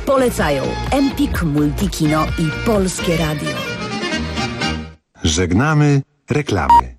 Polecają Empik, Multikino i Polskie Radio. Żegnamy reklamy.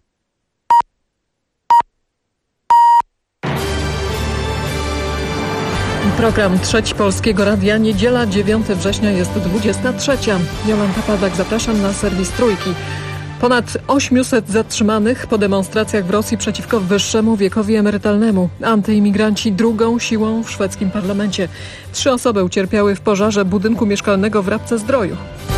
Program Trzeci Polskiego Radia, niedziela 9 września jest 23. Jolanta Pawlak, zapraszam na serwis Trójki. Ponad 800 zatrzymanych po demonstracjach w Rosji przeciwko wyższemu wiekowi emerytalnemu. Antyimigranci drugą siłą w szwedzkim parlamencie. 3 osoby ucierpiały w pożarze budynku mieszkalnego w Rabce-Zdroju.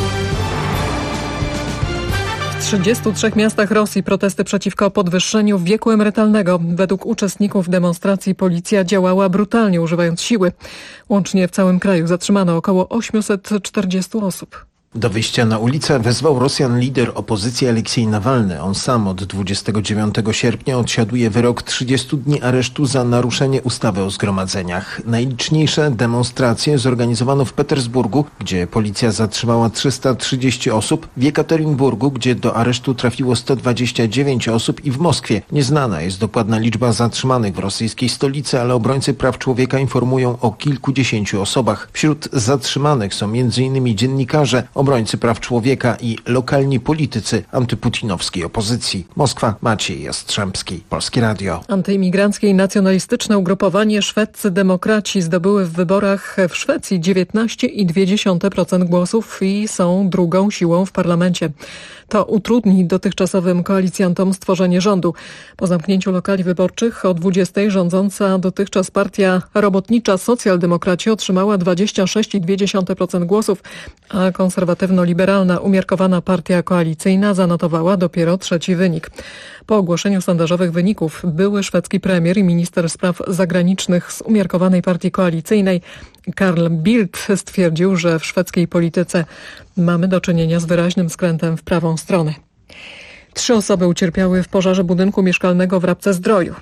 W 33 miastach Rosji protesty przeciwko podwyższeniu wieku emerytalnego. Według uczestników demonstracji policja działała brutalnie, używając siły. Łącznie w całym kraju zatrzymano około 840 osób. Do wyjścia na ulicę wezwał Rosjan lider opozycji Aleksiej Nawalny. On sam od 29 sierpnia odsiaduje wyrok 30 dni aresztu za naruszenie ustawy o zgromadzeniach. Najliczniejsze demonstracje zorganizowano w Petersburgu, gdzie policja zatrzymała 330 osób, w Jekaterynburgu, gdzie do aresztu trafiło 129 osób i w Moskwie. Nieznana jest dokładna liczba zatrzymanych w rosyjskiej stolicy, ale obrońcy praw człowieka informują o kilkudziesięciu osobach. Wśród zatrzymanych są m.in. dziennikarze, obrońcy praw człowieka i lokalni politycy antyputinowskiej opozycji. Moskwa, Maciej Jastrzębski, Polskie Radio. Antyimigranckie i nacjonalistyczne ugrupowanie Szwedzcy Demokraci zdobyły w wyborach w Szwecji 19,2% głosów i są drugą siłą w parlamencie. To utrudni dotychczasowym koalicjantom stworzenie rządu. Po zamknięciu lokali wyborczych o 20 rządząca dotychczas partia robotnicza Socjaldemokraci otrzymała 26,2% głosów, a konserwatywno-liberalna umiarkowana partia koalicyjna zanotowała dopiero 3. wynik. Po ogłoszeniu sondażowych wyników były szwedzki premier i minister spraw zagranicznych z umiarkowanej partii koalicyjnej Carl Bildt stwierdził, że w szwedzkiej polityce mamy do czynienia z wyraźnym skrętem w prawą stronę. 3 osoby ucierpiały w pożarze budynku mieszkalnego w Rabce-Zdroju.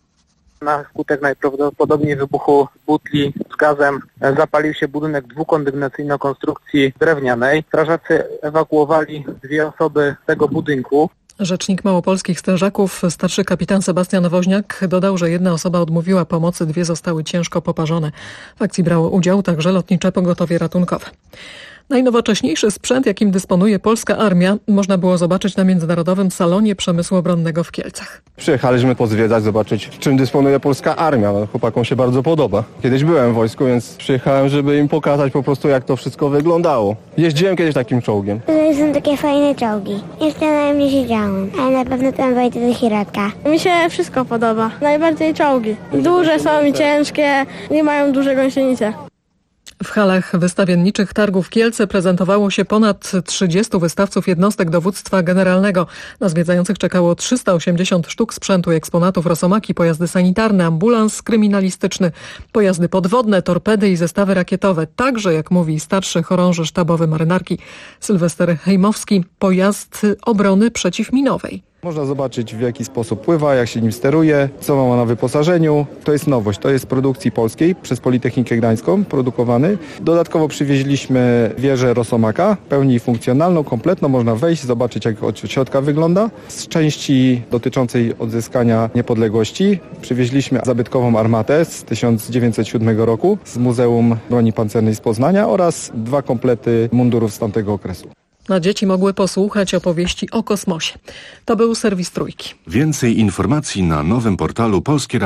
Na skutek najprawdopodobniej wybuchu butli z gazem zapalił się budynek dwukondygnacyjnej konstrukcji drewnianej. Strażacy ewakuowali 2 osoby z tego budynku. Rzecznik małopolskich strażaków, starszy kapitan Sebastian Woźniak, dodał, że 1 osoba odmówiła pomocy, 2 zostały ciężko poparzone. W akcji brało udział także lotnicze pogotowie ratunkowe. Najnowocześniejszy sprzęt, jakim dysponuje polska armia, można było zobaczyć na Międzynarodowym Salonie Przemysłu Obronnego w Kielcach. Przyjechaliśmy pozwiedzać, zobaczyć, czym dysponuje polska armia. Chłopakom się bardzo podoba. Kiedyś byłem w wojsku, więc przyjechałem, żeby im pokazać po prostu, jak to wszystko wyglądało. Jeździłem kiedyś takim czołgiem. Tutaj są takie fajne czołgi. Jeszcze na mnie siedziałam, ale na pewno tam wejdę do środka. Mi się wszystko podoba. Najbardziej czołgi. Duże są i ciężkie, nie mają duże gąsienice. W halach wystawienniczych targów Kielce prezentowało się ponad 30 wystawców jednostek dowództwa generalnego. Na zwiedzających czekało 380 sztuk sprzętu i eksponatów: rosomaki, pojazdy sanitarne, ambulans kryminalistyczny, pojazdy podwodne, torpedy i zestawy rakietowe. Także, jak mówi starszy chorąży sztabowy marynarki Sylwester Hejmowski, pojazd obrony przeciwminowej. Można zobaczyć, w jaki sposób pływa, jak się nim steruje, co ma na wyposażeniu. To jest nowość, to jest produkcji polskiej przez Politechnikę Gdańską produkowany. Dodatkowo przywieźliśmy wieżę Rosomaka, w pełni funkcjonalną, kompletną. Można wejść, zobaczyć, jak od środka wygląda. Z części dotyczącej odzyskania niepodległości przywieźliśmy zabytkową armatę z 1907 roku z Muzeum Broni Pancernej z Poznania oraz 2 komplety mundurów z tamtego okresu. A dzieci mogły posłuchać opowieści o kosmosie. To był serwis Trójki. Więcej informacji na nowym portalu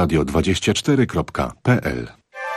polskieradio24.pl.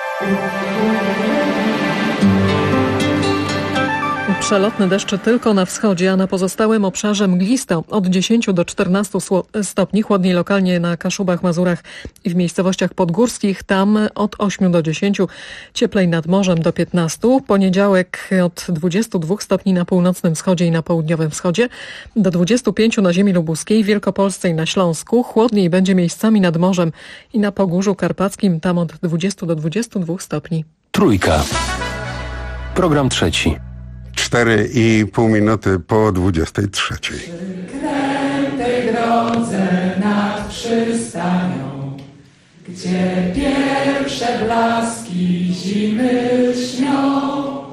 Przelotny deszcz tylko na wschodzie, a na pozostałym obszarze mglisto. Od 10 do 14 stopni, chłodniej lokalnie na Kaszubach, Mazurach i w miejscowościach podgórskich. Tam od 8 do 10, cieplej nad morzem do 15. Poniedziałek od 22 stopni na północnym wschodzie i na południowym wschodzie, do 25 na ziemi lubuskiej, Wielkopolsce i na Śląsku. Chłodniej będzie miejscami nad morzem i na Pogórzu Karpackim, tam od 20 do 22 stopni. Trójka. Program trzeci. 4,5 minuty po 23. Przy krętej drodze nad przystanią, gdzie pierwsze blaski zimy śnią,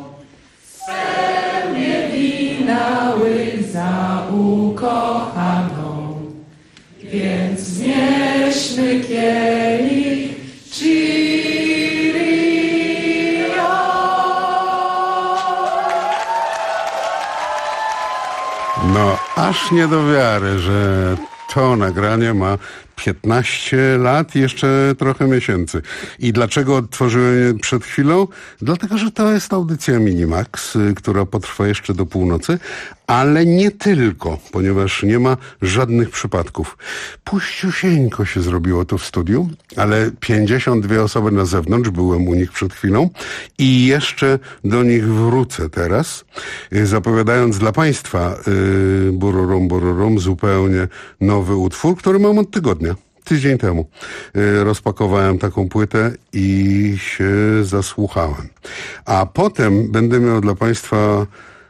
spełnie winały za ukochaną, więc znieśmy kielich Cirio. No, aż nie do wiary, że to nagranie ma 15 lat i jeszcze trochę miesięcy. I dlaczego odtworzyłem je przed chwilą? Dlatego, że to jest audycja Minimax, która potrwa jeszcze do północy, ale nie tylko, ponieważ nie ma żadnych przypadków. Puściusieńko się zrobiło to w studiu, ale 52 osoby na zewnątrz, byłem u nich przed chwilą i jeszcze do nich wrócę teraz, zapowiadając dla Państwa bururum, zupełnie nowy utwór, który mam od tygodnia. Tydzień temu rozpakowałem taką płytę i się zasłuchałem. A potem będę miał dla Państwa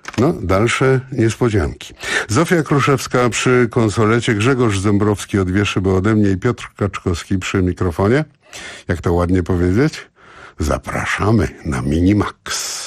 dalsze niespodzianki. Zofia Kruszewska przy konsolecie, Grzegorz Zembrowski od Wieszyby ode mnie i Piotr Kaczkowski przy mikrofonie. Jak to ładnie powiedzieć? Zapraszamy na Minimax.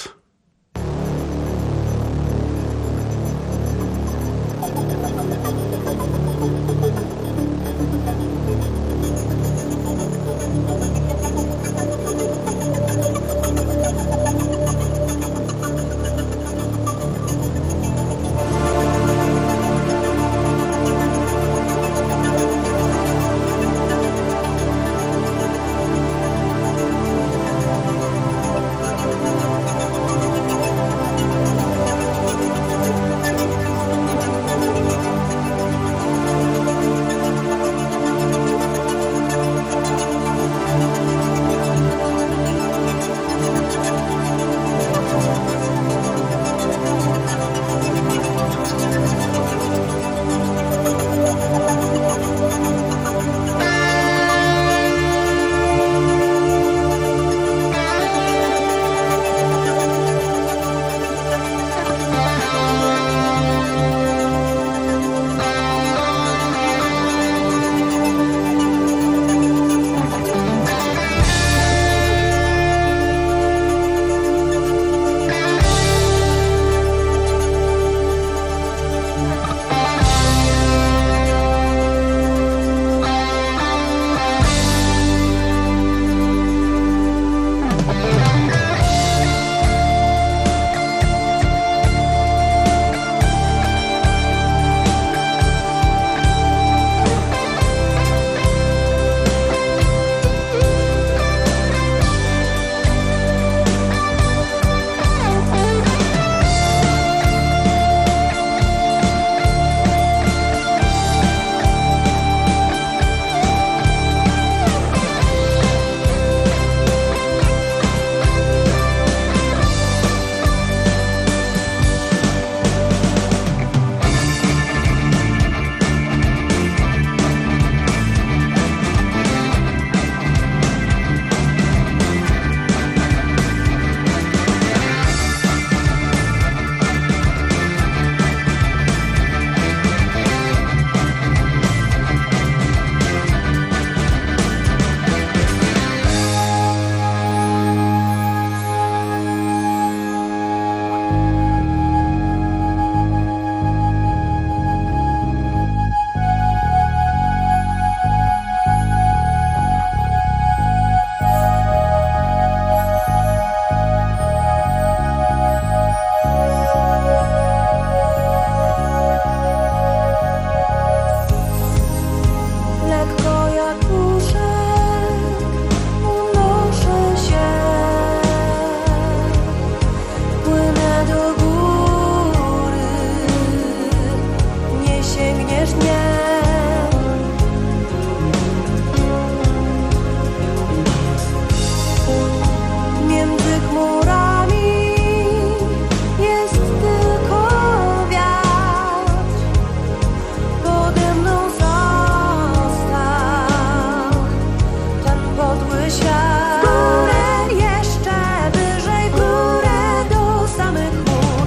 W górę, jeszcze wyżej w górę, do samych chmur.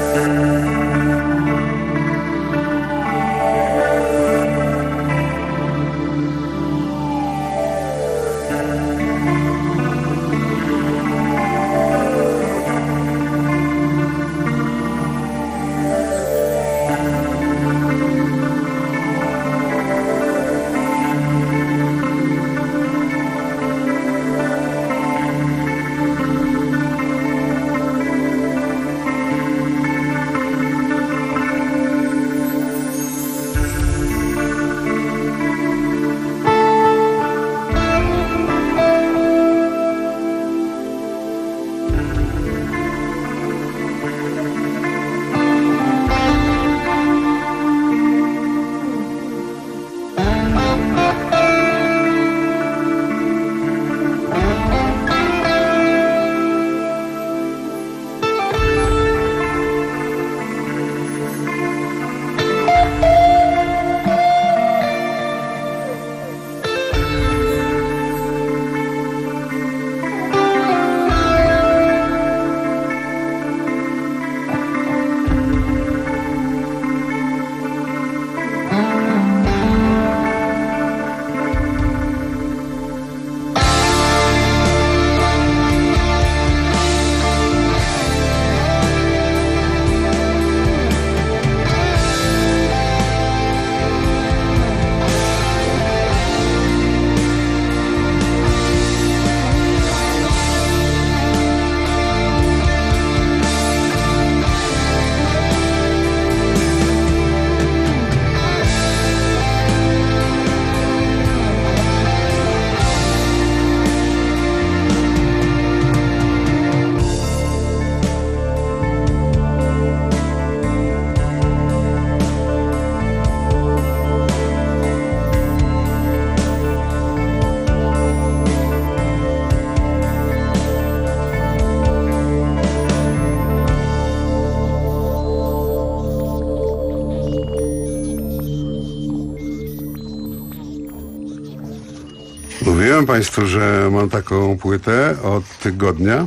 Mówiłem Państwu, że mam taką płytę od tygodnia.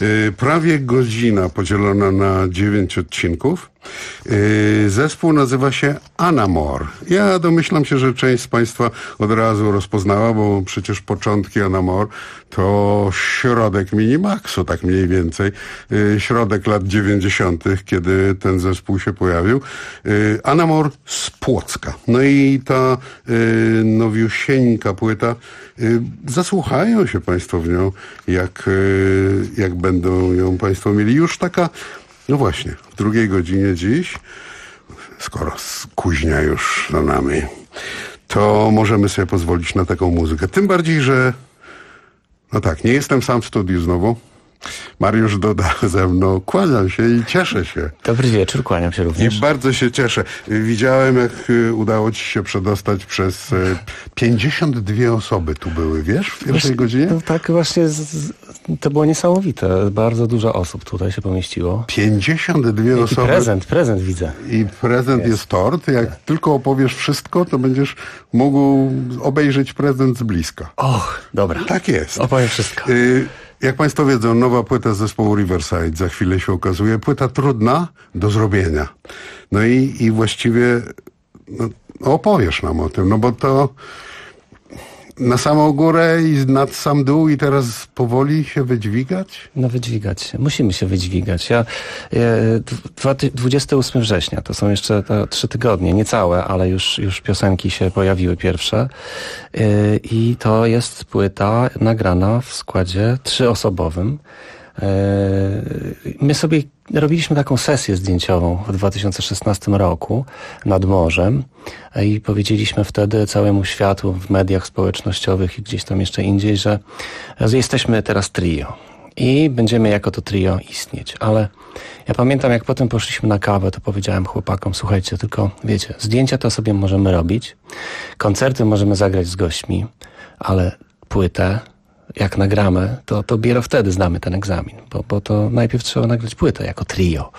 Prawie godzina podzielona na 9 odcinków. Zespół nazywa się Anamor. Ja domyślam się, że część z Państwa od razu rozpoznała, bo przecież początki Anamor to środek Minimaxu, tak mniej więcej. Środek lat 90., kiedy ten zespół się pojawił. Anamor z Płocka. No i ta nowiusieńka płyta, zasłuchają się Państwo w nią, jak będą ją Państwo mieli. Już taka, no właśnie, w drugiej godzinie dziś, skoro kuźnia już za nami, to możemy sobie pozwolić na taką muzykę. Tym bardziej, że no tak, nie jestem sam w studiu znowu. Mariusz Duda ze mną. Kłaniam się i cieszę się. Dobry wieczór, kłaniam się również. I bardzo się cieszę. Widziałem, jak udało ci się przedostać przez 52 osoby tu były, wiesz, w pierwszej godzinie? No, tak właśnie, to było niesamowite. Bardzo dużo osób tutaj się pomieściło. 52 osoby. I prezent widzę. I prezent jest tort. Jak tylko opowiesz wszystko, to będziesz mógł obejrzeć prezent z bliska. Och, dobra. Tak jest. Opowiem wszystko. Jak Państwo wiedzą, nowa płyta z zespołu Riverside za chwilę się okazuje. Płyta trudna do zrobienia. No i właściwie opowiesz nam o tym, no bo to na samą górę i nad sam dół i teraz powoli się wydźwigać? No wydźwigać. Musimy się wydźwigać. 28 września, to są jeszcze 3 tygodnie, niecałe, ale już piosenki się pojawiły pierwsze. I to jest płyta nagrana w składzie 3-osobowym. My sobie robiliśmy taką sesję zdjęciową w 2016 roku nad morzem i powiedzieliśmy wtedy całemu światu w mediach społecznościowych i gdzieś tam jeszcze indziej, że jesteśmy teraz trio i będziemy jako to trio istnieć. Ale ja pamiętam, jak potem poszliśmy na kawę, to powiedziałem chłopakom, słuchajcie, tylko wiecie, zdjęcia to sobie możemy robić, koncerty możemy zagrać z gośćmi, ale płytę jak nagramy, to dopiero wtedy znamy ten egzamin, bo to najpierw trzeba nagrać płytę jako trio.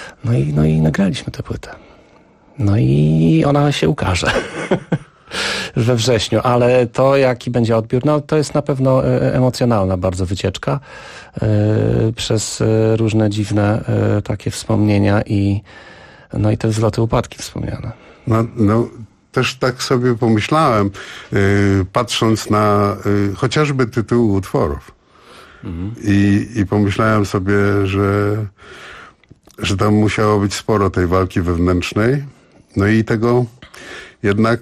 No i nagraliśmy tę płytę. No i ona się ukaże. we wrześniu, ale to jaki będzie odbiór, no to jest na pewno emocjonalna bardzo wycieczka przez różne dziwne takie wspomnienia i te wzloty, upadki wspomniane. No też tak sobie pomyślałem, patrząc na chociażby tytuły utworów. I pomyślałem sobie, że tam musiało być sporo tej walki wewnętrznej, no i tego jednak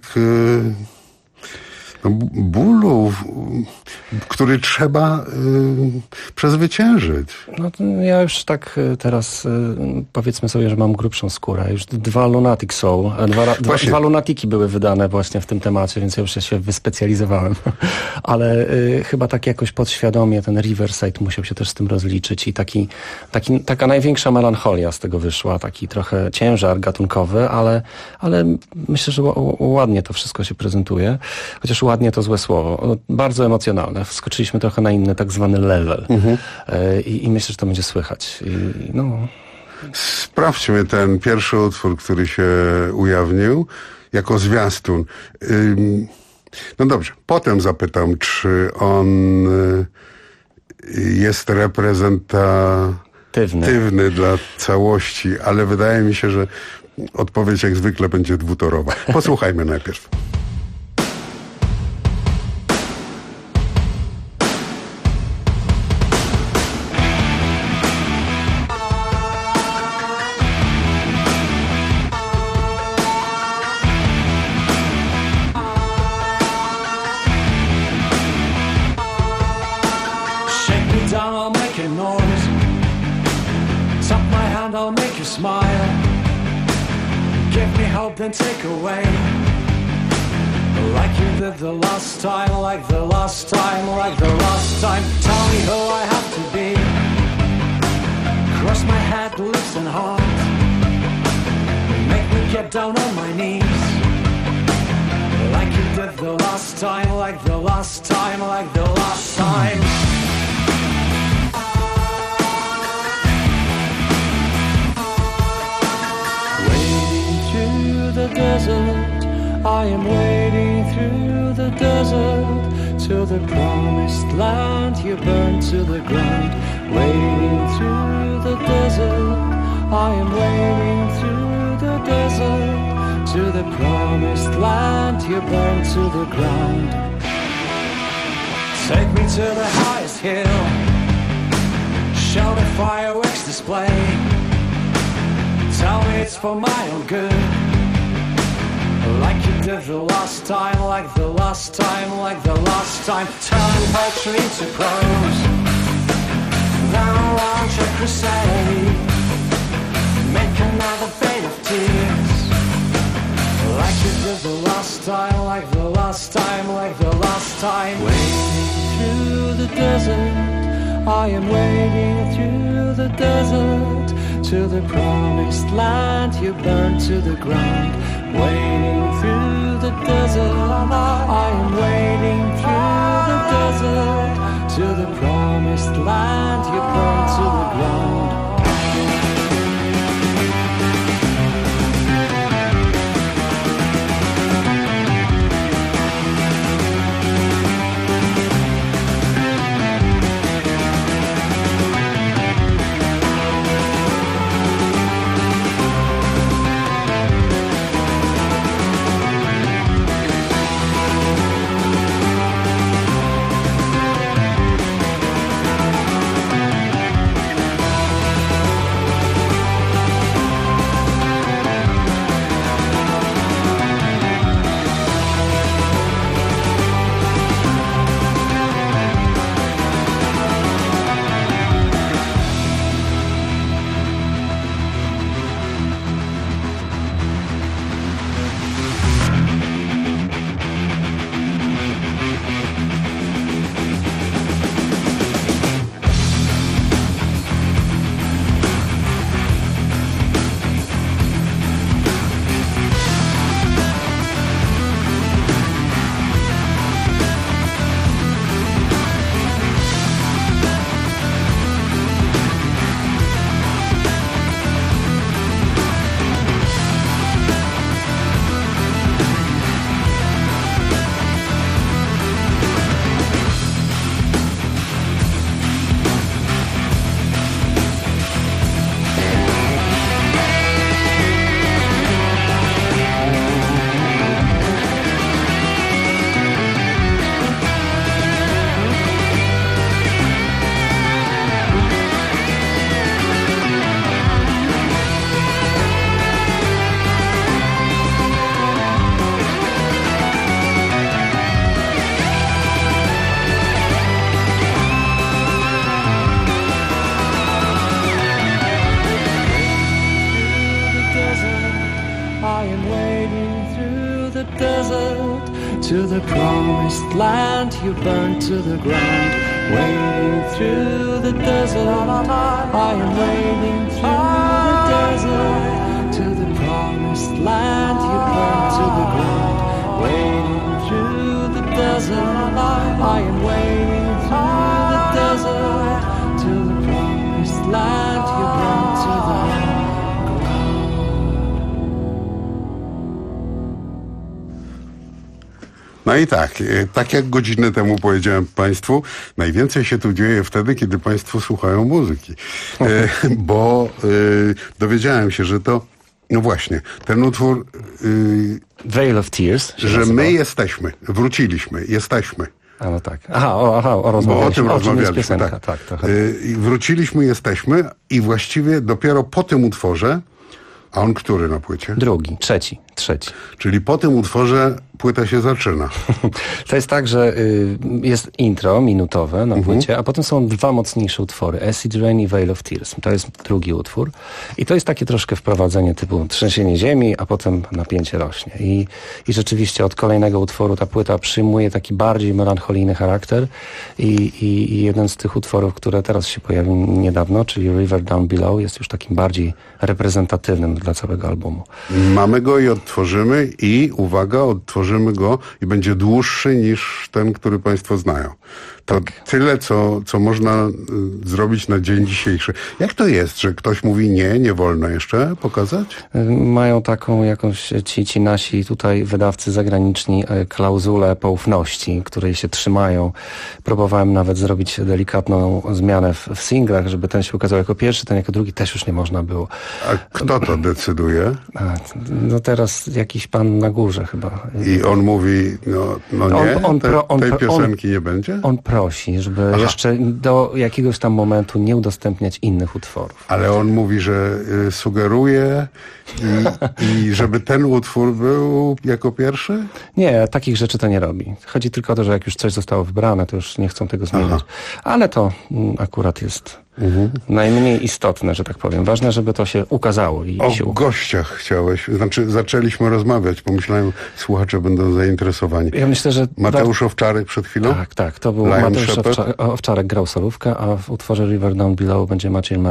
bólu, który trzeba przezwyciężyć. No ja już tak teraz powiedzmy sobie, że mam grubszą skórę. Już 2 Lunatic Soul, dwa Lunatiki były wydane właśnie w tym temacie, więc ja już się wyspecjalizowałem. Ale chyba tak jakoś podświadomie ten Riverside musiał się też z tym rozliczyć i taka największa melancholia z tego wyszła, taki trochę ciężar gatunkowy, ale myślę, że ładnie to wszystko się prezentuje. Chociaż ładnie to złe słowo. Bardzo emocjonalne. Wskoczyliśmy trochę na inny tak zwany level. I myślę, że to będzie słychać. Sprawdźmy ten pierwszy utwór, który się ujawnił jako zwiastun. No dobrze, potem zapytam, czy on jest reprezentatywny dla całości, ale wydaje mi się, że odpowiedź jak zwykle będzie dwutorowa. Posłuchajmy najpierw. Then take away, like you did the last time, like the last time, like the last time. Tell me who I have to be. Cross my head, lips and heart. Make me get down on my knees, like you did the last time, like the last time, like the last time. The desert, I am wading through the desert to the promised land. You burn to the ground. Wading through the desert, I am wading through the desert to the promised land. You burn to the ground. Take me to the highest hill, show the fireworks display. Tell me it's for my own good, like you did the last time, like the last time, like the last time. Turn poetry into prose, then launch a crusade. Make another fade of tears, like you did the last time, like the last time, like the last time. Wading through the desert, I am wading through the desert to the promised land. You burn to the ground. Wading through the desert, I am wading through the desert to the promised land. You burn to the ground. desert, to the promised land you burned to the ground. Wading through the desert, I am wading through the desert, to the promised land you burned to the ground. Wading through the desert, I am wading through the desert, to the promised land you burned to the ground. No i tak jak godzinę temu powiedziałem Państwu, najwięcej się tu dzieje wtedy, kiedy Państwo słuchają muzyki. Bo dowiedziałem się, że to, no właśnie, ten utwór... Veil of Tears. Że my jesteśmy, wróciliśmy, jesteśmy. A no tak. O rozmawialiśmy. Bo o tym rozmawialiśmy, piosenka, tak. Wróciliśmy, jesteśmy i właściwie dopiero po tym utworze, a on który na płycie? Drugi, trzeci. Czyli po tym utworze płyta się zaczyna. To jest tak, że jest intro minutowe na płycie, a potem są dwa mocniejsze utwory. Acid Rain i Veil of Tears. To jest drugi utwór. I to jest takie troszkę wprowadzenie typu trzęsienie ziemi, a potem napięcie rośnie. I rzeczywiście od kolejnego utworu ta płyta przyjmuje taki bardziej melancholijny charakter. I jeden z tych utworów, które teraz się pojawił niedawno, czyli River Down Below, jest już takim bardziej reprezentatywnym dla całego albumu. Mamy go i odtworzymy i uwaga, odtworzymy go i będzie dłuższy niż ten, który Państwo znają. To tyle, co można zrobić na dzień dzisiejszy. Jak to jest, że ktoś mówi nie wolno jeszcze pokazać? Mają taką jakąś ci nasi tutaj wydawcy zagraniczni klauzulę poufności, której się trzymają. Próbowałem nawet zrobić delikatną zmianę w singlach, żeby ten się ukazał jako pierwszy, ten jako drugi też już nie można było. A kto to decyduje? No teraz jakiś pan na górze chyba. I on mówi, tej piosenki nie będzie? On prosi, żeby jeszcze do jakiegoś tam momentu nie udostępniać innych utworów. Ale on mówi, że sugeruje i żeby ten utwór był jako pierwszy? Nie, takich rzeczy to nie robi. Chodzi tylko o to, że jak już coś zostało wybrane, to już nie chcą tego zmieniać. Ale to akurat jest najmniej istotne, że tak powiem. Ważne, żeby to się ukazało. O gościach chciałeś, zaczęliśmy rozmawiać, pomyślałem, słuchacze będą zainteresowani. Ja myślę, że... Mateusz Owczarek przed chwilą? Tak, to był Mateusz Owczarek grał solówkę, a w utworze River Down Below będzie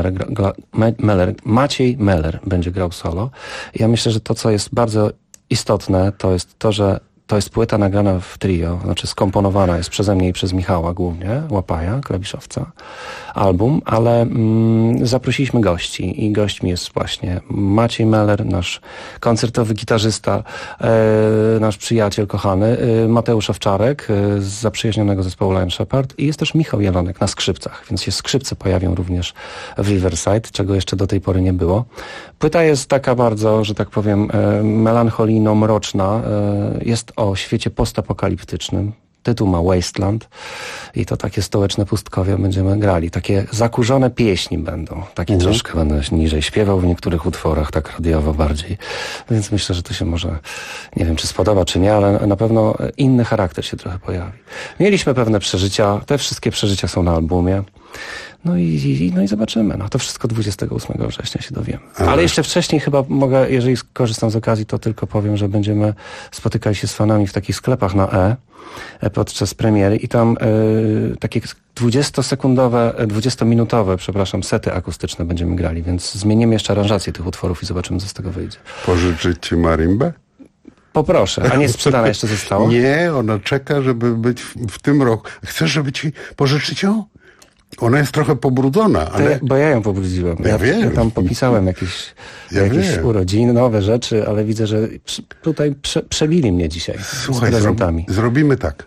Maciej Meller będzie grał solo. Ja myślę, że to, co jest bardzo istotne, to jest to, że to jest płyta nagrana w trio, znaczy skomponowana jest przeze mnie i przez Michała głównie, Łapaja, klawiszowca, album, ale zaprosiliśmy gości i gośćmi jest właśnie Maciej Meller, nasz koncertowy gitarzysta, nasz przyjaciel kochany, Mateusz Owczarek z zaprzyjaźnionego zespołu Lion Shepherd i jest też Michał Jelonek na skrzypcach, więc się skrzypce pojawią również w Riverside, czego jeszcze do tej pory nie było. Płyta jest taka bardzo, że tak powiem, melancholijno-mroczna, jest o świecie postapokaliptycznym. Tytuł ma Wasteland i to takie stołeczne pustkowie będziemy grali. Takie zakurzone pieśni będą. Takie troszkę będę niżej śpiewał w niektórych utworach, tak radiowo bardziej. Więc myślę, że to się może, nie wiem czy spodoba, czy nie, ale na pewno inny charakter się trochę pojawi. Mieliśmy pewne przeżycia, te wszystkie przeżycia są na albumie. No i zobaczymy. To wszystko 28 września się dowiemy. Ale jeszcze wcześniej chyba mogę, jeżeli skorzystam z okazji, to tylko powiem, że będziemy spotykali się z fanami w takich sklepach na podczas premiery i tam takie 20-minutowe, sety akustyczne będziemy grali, więc zmienimy jeszcze aranżację tych utworów i zobaczymy, co z tego wyjdzie. Pożyczyć ci marimbę? Poproszę, a nie sprzedana jeszcze została? Nie, ona czeka, żeby być w tym roku. Chcesz, żeby ci pożyczyć ją? Ona jest trochę pobrudzona, ale... Bo ja ją pobrudziłem. Ja tam popisałem jakieś urodziny, nowe rzeczy, ale widzę, że tutaj przebili mnie dzisiaj. Słuchaj, z prezentami. Zrobimy tak.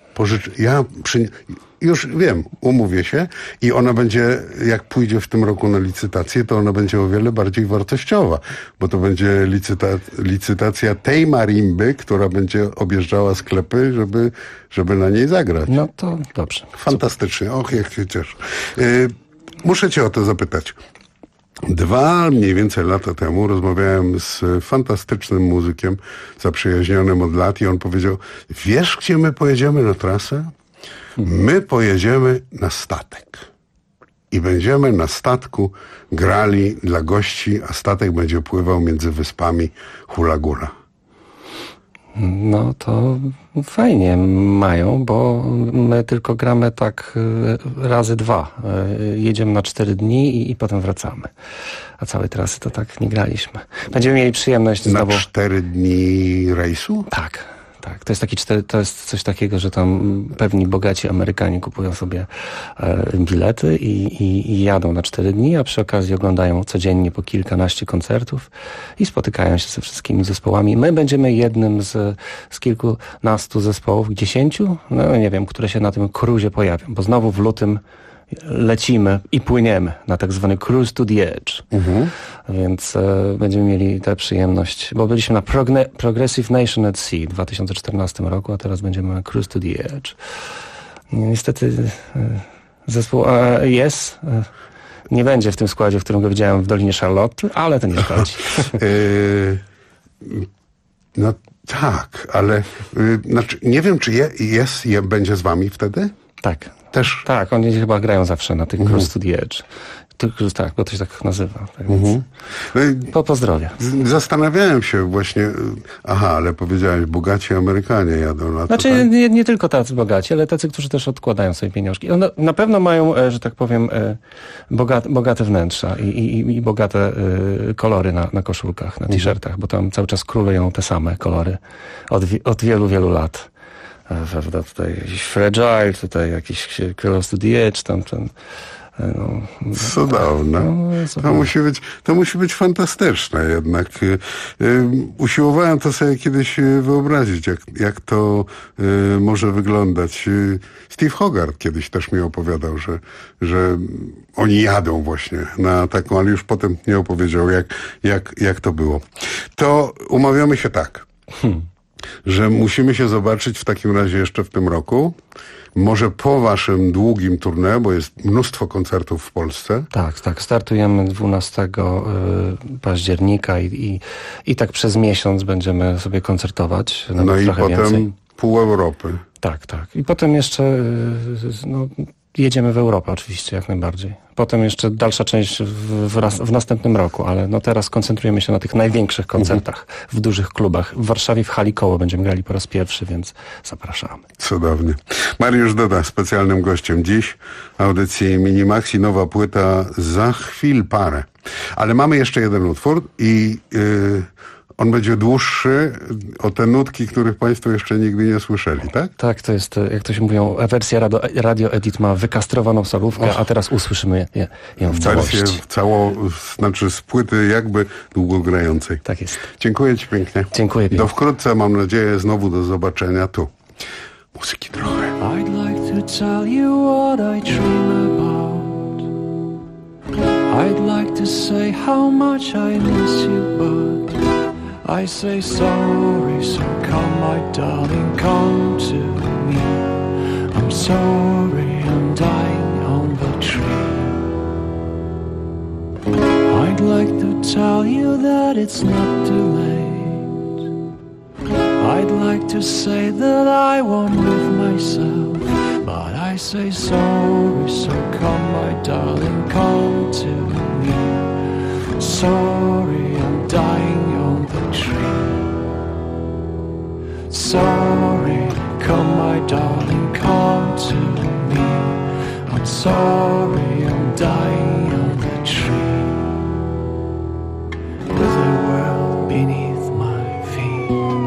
Już wiem, umówię się i ona będzie, jak pójdzie w tym roku na licytację, to ona będzie o wiele bardziej wartościowa, bo to będzie licytacja tej marimby, która będzie objeżdżała sklepy, żeby na niej zagrać. No to dobrze. Fantastycznie. Och, jak się cieszę. Muszę cię o to zapytać. 2 mniej więcej lata temu rozmawiałem z fantastycznym muzykiem, zaprzyjaźnionym od lat i on powiedział, wiesz, gdzie my pojedziemy na trasę? My pojedziemy na statek i będziemy na statku grali dla gości, a statek będzie pływał między wyspami Hula Gula. No to fajnie mają, bo my tylko gramy tak razy 2. Jedziemy na 4 dni i potem wracamy. A całej trasy to tak nie graliśmy. Będziemy mieli przyjemność znowu... Na 4 dni rejsu? Tak. To jest coś takiego, że tam pewni bogaci Amerykanie kupują sobie bilety i jadą na 4 dni, a przy okazji oglądają codziennie po kilkanaście koncertów i spotykają się ze wszystkimi zespołami. My będziemy jednym z kilkunastu zespołów, 10, no nie wiem, które się na tym cruzie pojawią, bo znowu w lutym lecimy i płyniemy na tak zwany cruise to the edge. Więc będziemy mieli tę przyjemność, bo byliśmy na Progressive Nation at Sea w 2014 roku, a teraz będziemy na cruise to the edge. Niestety zespół Yes nie będzie w tym składzie, w którym go widziałem w Dolinie Charlotte, ale to nie szkodzi. No tak, ale znaczy, nie wiem, czy Yes będzie z wami wtedy? Tak. Też? Tak, oni chyba grają zawsze na tym Cruise to the Edge. Tak, bo to się tak nazywa. Tak więc pozdrowie. Zastanawiałem się właśnie, ale powiedziałeś, bogaci Amerykanie jadą na to. Znaczy nie tylko tacy bogaci, ale tacy, którzy też odkładają sobie pieniążki. Na pewno mają, że tak powiem, bogate wnętrza i bogate kolory na koszulkach, na t-shirtach, bo tam cały czas królują te same kolory od wielu, wielu lat. Prawda, tutaj jakiś Fragile, tutaj jakiś Close to the Edge, tamten. Cudowne. To musi być fantastyczne jednak. Usiłowałem to sobie kiedyś wyobrazić, jak to może wyglądać. Steve Hogarth kiedyś też mi opowiadał, że oni jadą właśnie na taką, ale już potem nie opowiedział, jak to było. To umawiamy się tak. Że musimy się zobaczyć w takim razie jeszcze w tym roku. Może po waszym długim tournée, bo jest mnóstwo koncertów w Polsce. Tak. Startujemy 12 października i tak przez miesiąc będziemy sobie koncertować. No i potem więcej. Pół Europy. Tak. I potem jeszcze jedziemy w Europę oczywiście, jak najbardziej. Potem jeszcze dalsza część w następnym roku, ale teraz koncentrujemy się na tych największych koncertach w dużych klubach. W Warszawie w hali Koło będziemy grali po raz pierwszy, więc zapraszamy. Cudownie. Mariusz Duda, specjalnym gościem dziś audycji Minimax i nowa płyta za chwil parę. Ale mamy jeszcze jeden utwór i on będzie dłuższy o te nutki, których państwo jeszcze nigdy nie słyszeli, tak? Tak, to jest, jak to się mówią, wersja Radio Edit ma wykastrowaną solówkę, a teraz usłyszymy ją w całości. Wersję znaczy z płyty jakby długogrającej. Tak jest. Dziękuję ci pięknie. Dziękuję pięknie. Do wkrótce, mam nadzieję, znowu do zobaczenia tu. Muzyki trochę. I'd like to tell you what I dream about. I'd like to say how much I miss you, but I say sorry, so come my darling, come to me. I'm sorry, I'm dying on the tree. I'd like to tell you that it's not too late. I'd like to say that I won't live myself, but I say sorry, so come my darling, come to me. Sorry, I'm dying on the tree. Sorry, come my darling, come to me. I'm sorry, I'm dying on the tree. With the world beneath my feet.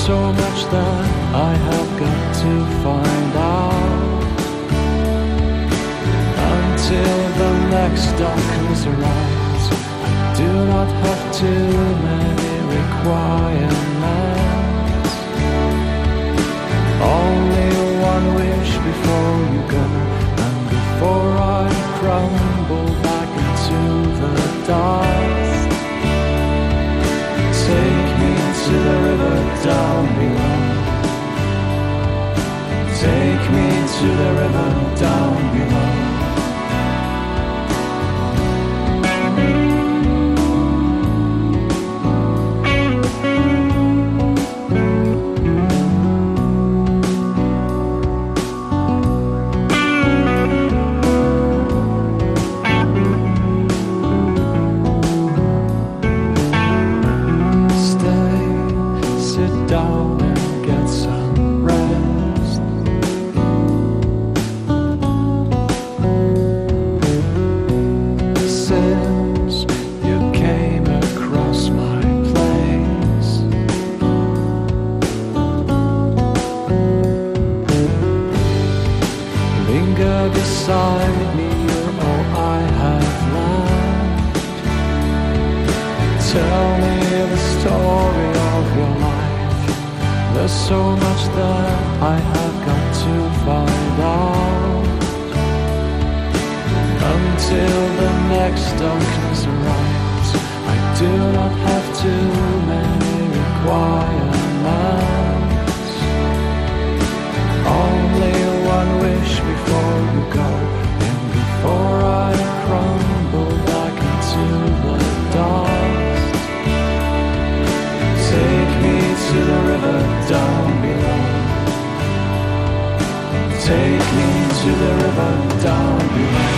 so much that I have got to find out. Until the next darkness arrives, I do not have too many requirements. Only one wish before you go, and before I crumble back into the dust. Take me to the river down below. Take me to the river down below. Beside me, you're all I have left. Tell me the story of your life. There's so much that I have got to find out. Until the next darkness arrives, I do not have too many requirements. Only one wish before you go, and before I crumble back into the dust. Take me to the river down below. Take me to the river down below.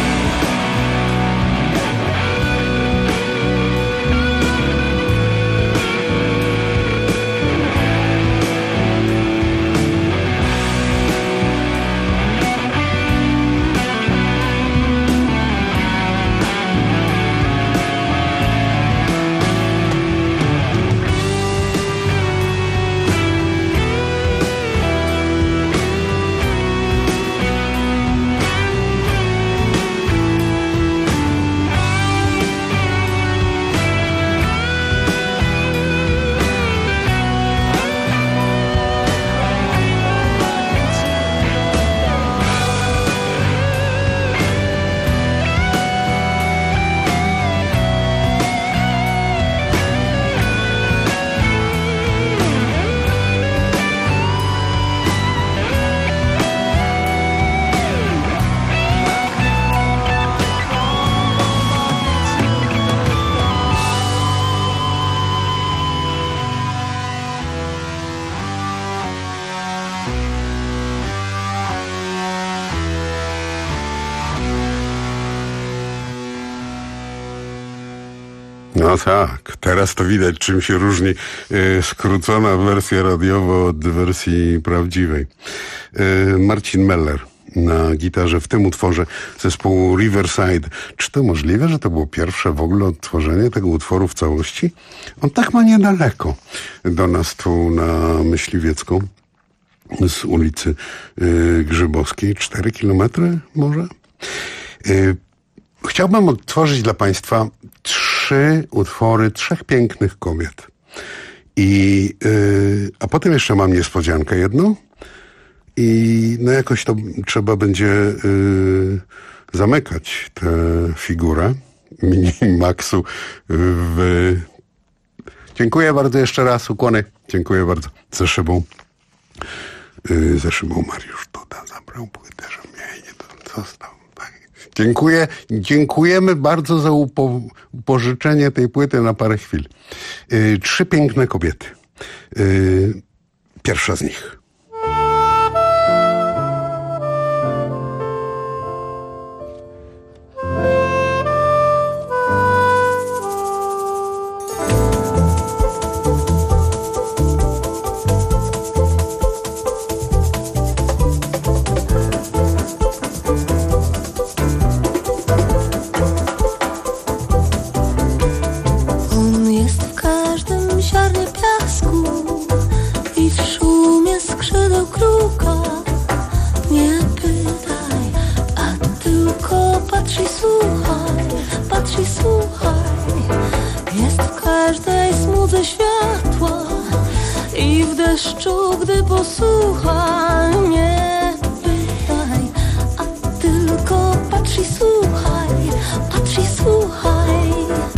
No tak, teraz to widać, czym się różni skrócona wersja radiowa od wersji prawdziwej. Marcin Meller na gitarze w tym utworze zespołu Riverside. Czy to możliwe, że to było pierwsze w ogóle odtworzenie tego utworu w całości? On tak ma niedaleko do nas tu na Myśliwiecką z ulicy Grzybowskiej. 4 kilometry może? Chciałbym odtworzyć dla Państwa 3 utwory 3 pięknych kobiet. A potem jeszcze mam niespodziankę jedną. I no jakoś to trzeba będzie zamykać tę figurę Minimaxu Dziękuję bardzo jeszcze raz, ukłony. Dziękuję bardzo. Ze szybą Mariusz Duda zabrał płytę, że mnie nie został. Dziękuję. Dziękujemy bardzo za upożyczenie tej płyty na parę chwil. 3 piękne kobiety. Pierwsza z nich. On jest w każdym ziarnie piasku i w drodze światła i w deszczu, gdy posłucha. Nie pytaj, a tylko patrz i słuchaj, patrz i słuchaj.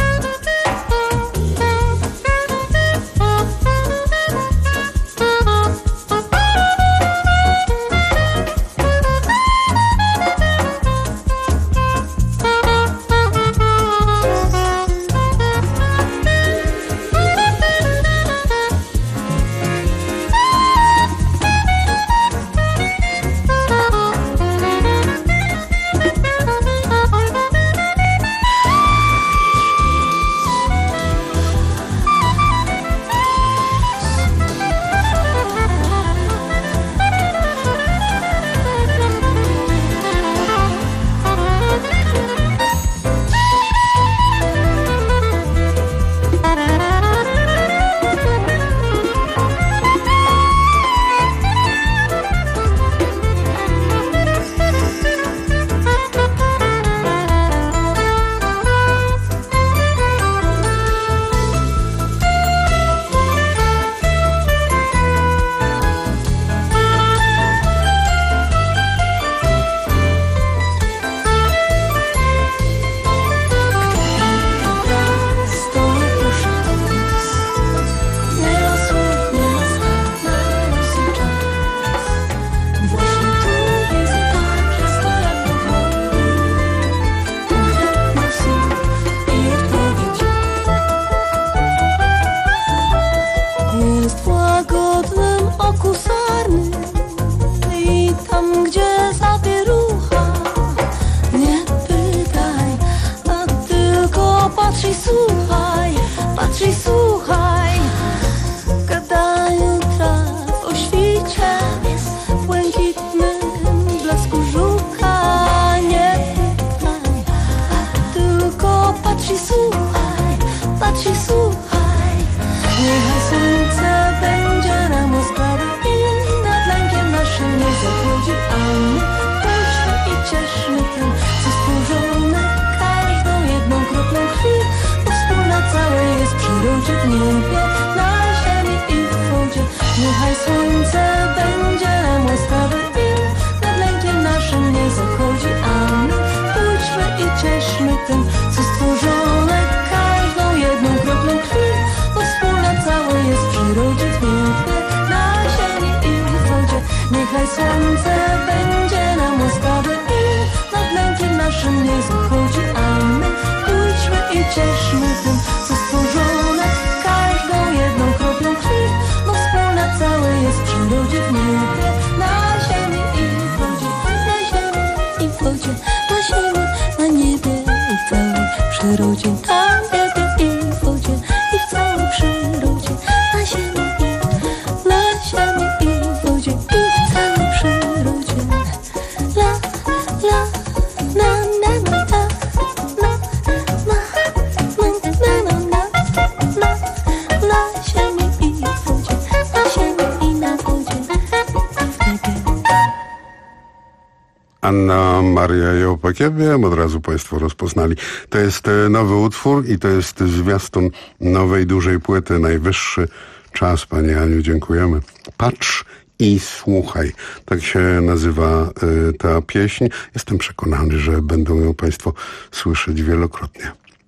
Anna Maria Jąpek-Jewiem, od razu Państwo rozpoznali. To jest nowy utwór i to jest zwiastun nowej, dużej płyty. Najwyższy czas, Pani Aniu, dziękujemy. Patrz i słuchaj. Tak się nazywa ta pieśń. Jestem przekonany, że będą ją Państwo słyszeć wielokrotnie.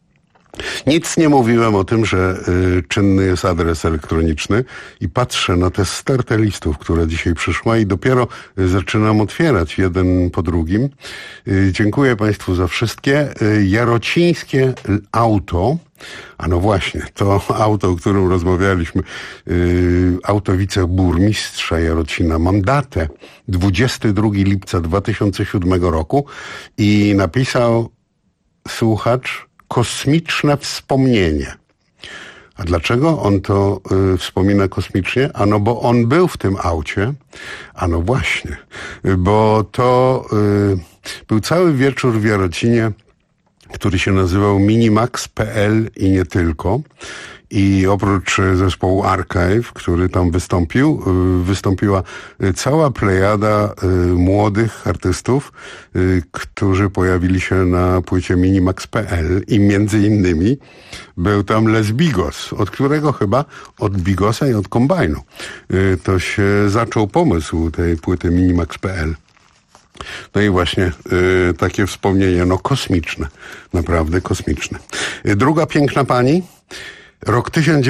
Nic nie mówiłem o tym, że czynny jest adres elektroniczny i patrzę na te stertę listów, które dzisiaj przyszła i dopiero zaczynam otwierać jeden po drugim. Dziękuję Państwu za wszystkie. Jarocińskie auto, a no właśnie, to auto, o którym rozmawialiśmy, auto wiceburmistrza Jarocina. Mam datę 22 lipca 2007 roku i napisał słuchacz: kosmiczne wspomnienie. A dlaczego on to wspomina kosmicznie? Ano bo on był w tym aucie. Ano właśnie, bo to był cały wieczór w Jarocinie, który się nazywał Minimax.pl i nie tylko. I oprócz zespołu Archive, który tam wystąpiła cała plejada młodych artystów, którzy pojawili się na płycie Minimax.pl i między innymi był tam Les Bigos, od którego chyba od Bigosa i od Kombajnu to się zaczął pomysł tej płyty Minimax.pl. No i właśnie takie wspomnienie, kosmiczne, naprawdę kosmiczne. Druga piękna pani, rok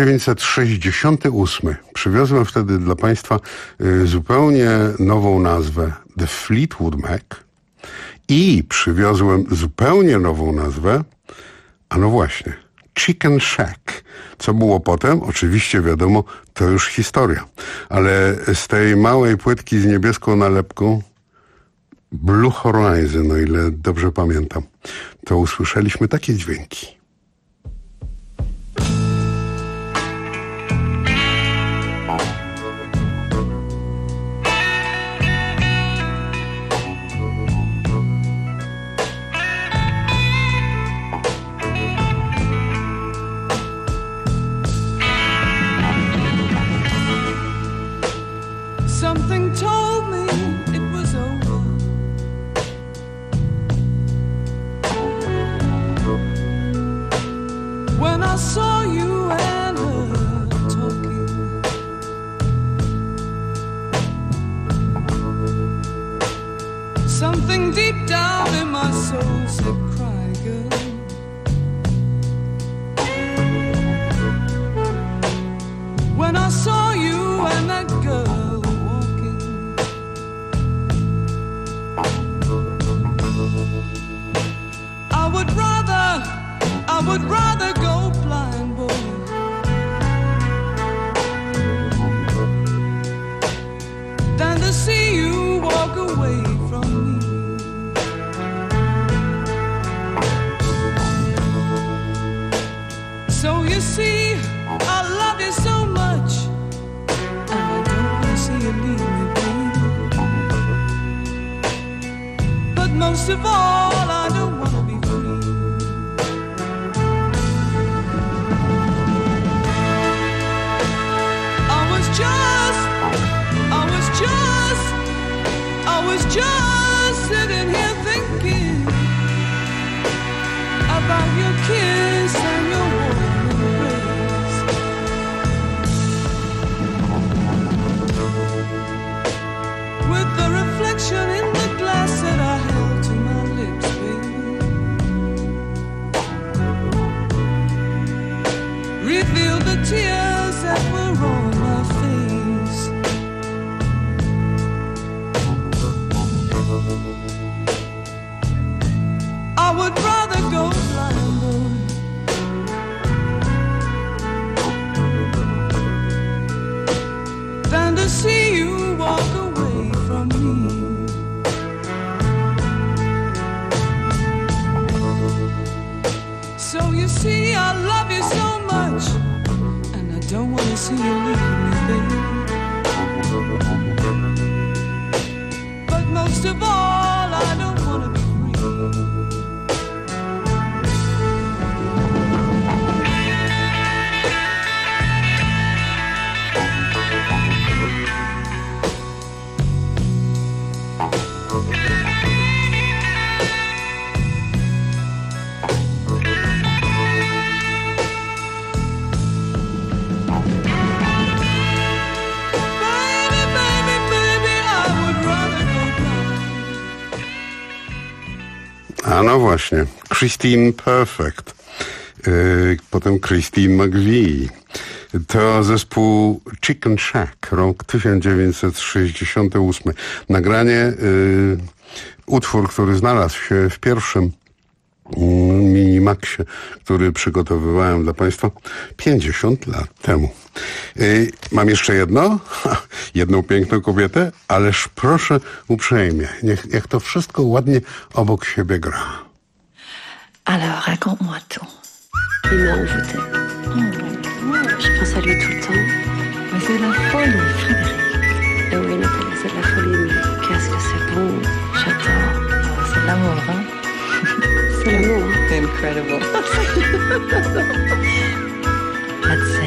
1968. Przywiozłem wtedy dla Państwa zupełnie nową nazwę The Fleetwood Mac i przywiozłem zupełnie nową nazwę, a no właśnie, Chicken Shack. Co było potem? Oczywiście wiadomo, to już historia. Ale z tej małej płytki z niebieską nalepką Blue Horizon, o ile dobrze pamiętam, to usłyszeliśmy takie dźwięki. Something told me it was over. When I saw you and her talking, something deep down in my soul said, cry, girl. When I saw you and that girl walking, I would rather go blind, boy, than to see you walk away from me. So you see, I love you so much, and I don't want to see you leave me, baby. But most of all, I don't want to be free. I was just sitting here thinking about your kiss and your warm embrace. With the reflection in the glass that I held to my lips, baby, revealed the tears that were on my face. I would rather go blind, boy, than to see you walk away from me. So you see, I love you so much, and I don't want to see you leave me, baby. But most of all, I don't want to be free. A no właśnie, Christine Perfect, potem Christine McVie. To zespół Chicken Shack, rok 1968. Nagranie, utwór, który znalazł się w pierwszym Minimaxie, który przygotowywałem dla Państwa 50 lat temu. Mam jeszcze jedną piękną kobietę, ależ proszę uprzejmie, niech to wszystko ładnie obok siebie gra. Alors, raconte-moi tout. Il m'a envoûtée. Je pense à lui tout le temps. Mais c'est la folie, Frédéric. Eh oui, Nathalie, c'est de la folie, mais qu'est-ce que c'est bon. J'adore. Oh, c'est de l'amour, hein? C'est l'amour. Incredible. Let's say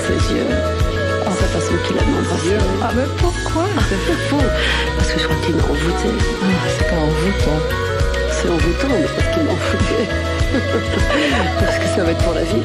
ses yeux. Oh, sa façon qu'il a de m'embrasser. Ah mais pourquoi? C'est fou. Parce que je crois qu'il m'a envoûté. Ah, c'est pas envoûtant. C'est envoûtant, mais parce qu'il m'a envoûté. Parce que ça va être pour la vie.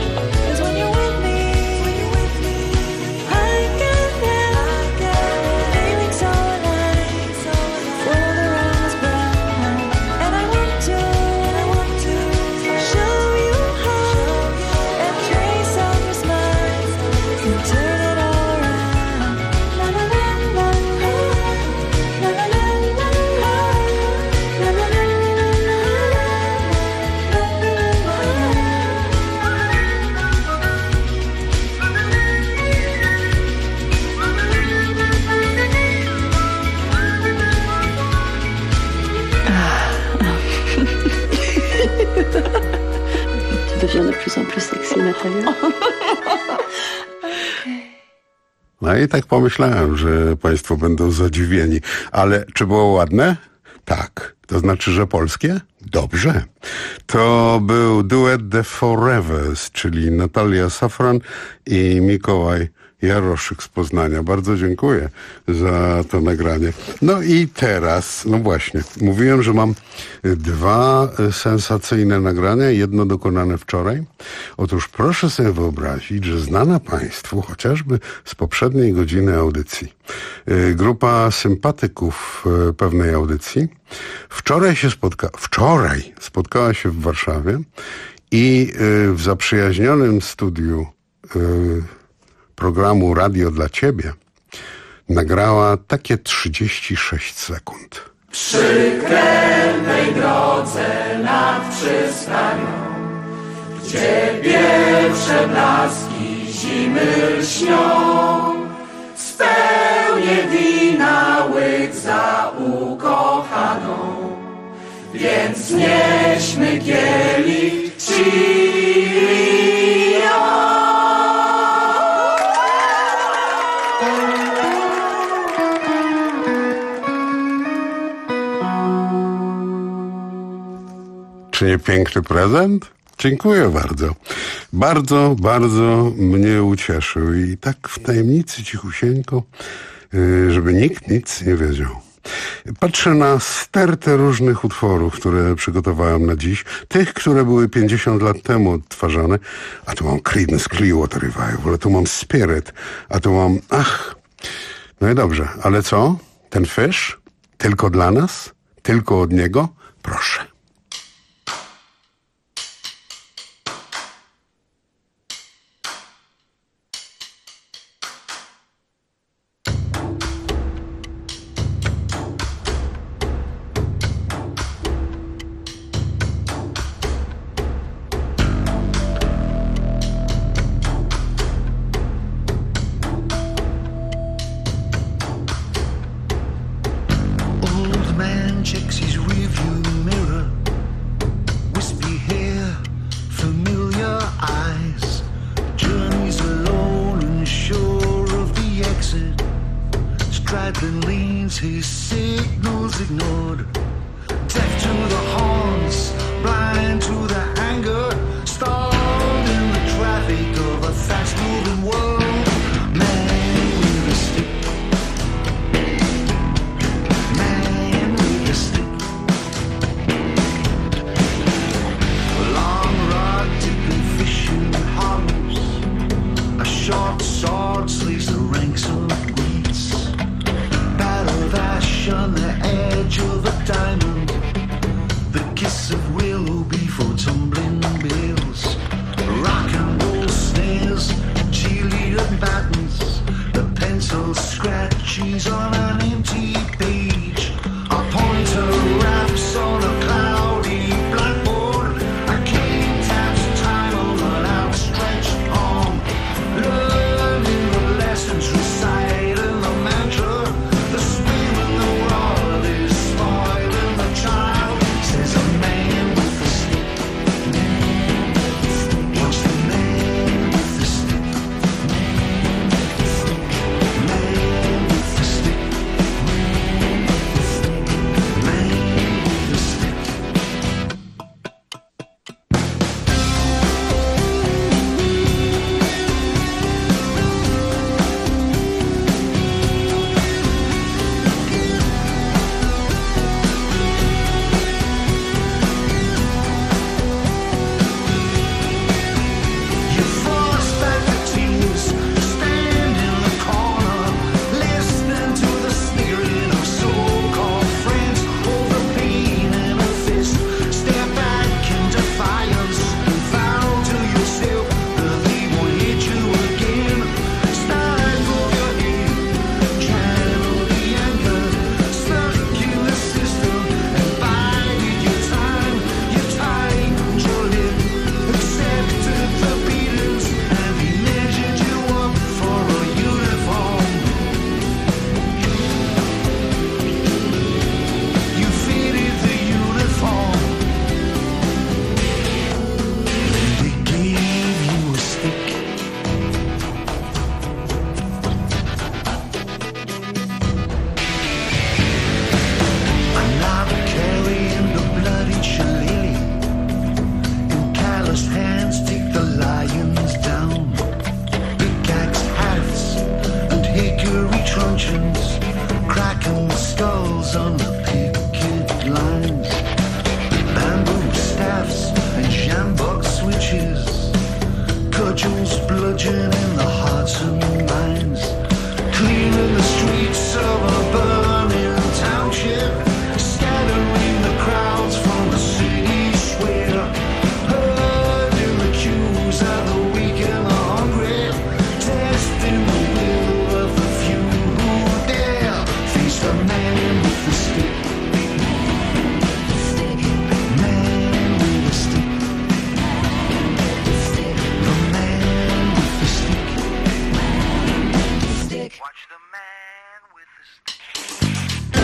Deviens de plus en plus sexy, Natalia. No i tak pomyślałem, że państwo będą zadziwieni. Ale czy było ładne? Tak. To znaczy, że polskie? Dobrze. To był duet The Forevers, czyli Natalia Safran i Mikołaj Jaroszyk z Poznania. Bardzo dziękuję za to nagranie. No i teraz, no właśnie, mówiłem, że mam 2 sensacyjne nagrania, jedno dokonane wczoraj. Otóż proszę sobie wyobrazić, że znana państwu, chociażby z poprzedniej godziny audycji, grupa sympatyków pewnej audycji wczoraj spotkała się w Warszawie i w zaprzyjaźnionym studiu programu Radio dla Ciebie nagrała takie 36 sekund. Przy krętej drodze nad przystanią, gdzie pierwsze blaski zimy lśnią, spełnię wina łyk za ukochaną, więc znieśmy kielich Chilio. Czy nie piękny prezent? Dziękuję bardzo. Bardzo, bardzo mnie ucieszył i tak w tajemnicy cichusieńko, żeby nikt nic nie wiedział. Patrzę na stertę różnych utworów, które przygotowałem na dziś. Tych, które były 50 lat temu odtwarzane. A tu mam Creedence Clearwater Revival, a tu mam Spirit, a tu mam... No i dobrze, ale co? Ten Fish? Tylko dla nas? Tylko od niego? Proszę. conscience, cracking the skulls on the picket lines. Bamboo staffs and jambok switches, cudgels bludgeoning the hearts and minds, cleaning the streets of a burning township, scattering the crowds from the city square, herding the queues of the weak and the hungry, testing the will of the few who dare face the man with the stick. Man with the stick. The man with the stick. Watch the man with the stick.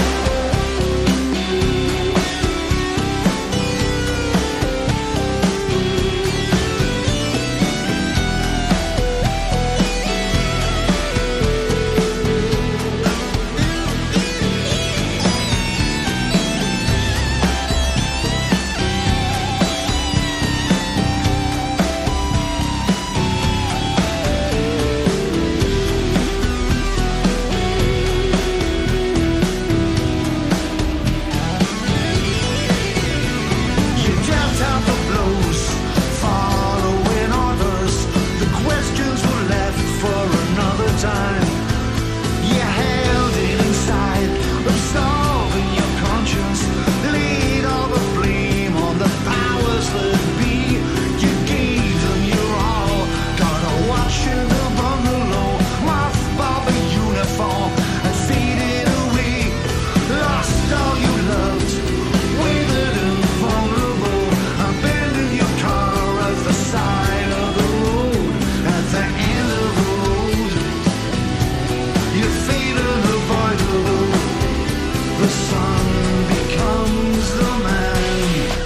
You dealt out the blows, following orders. The questions were left for another time. You held it inside, absolving your conscience. Laid all the blame on the powers that be. You gave them your all. Gotta watch in the bungalow, mothball the uniform and faded away. Lost all you loved, withered and vulnerable. Abandon your car at the side of the road, at the end of the road. You fade unavoidable. The sun becomes the man.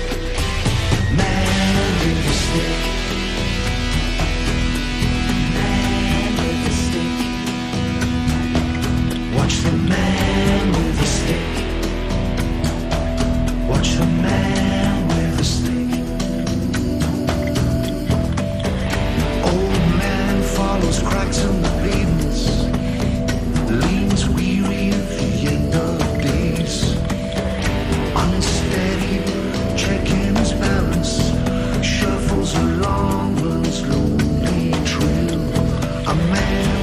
Man with the stick. Man with the stick. Watch the man with the stick. Watch the man with the stick. Old man follows cracks in the pavements, leans weary at the end of days, unsteady, checking his balance, shuffles along one's lonely trail. A man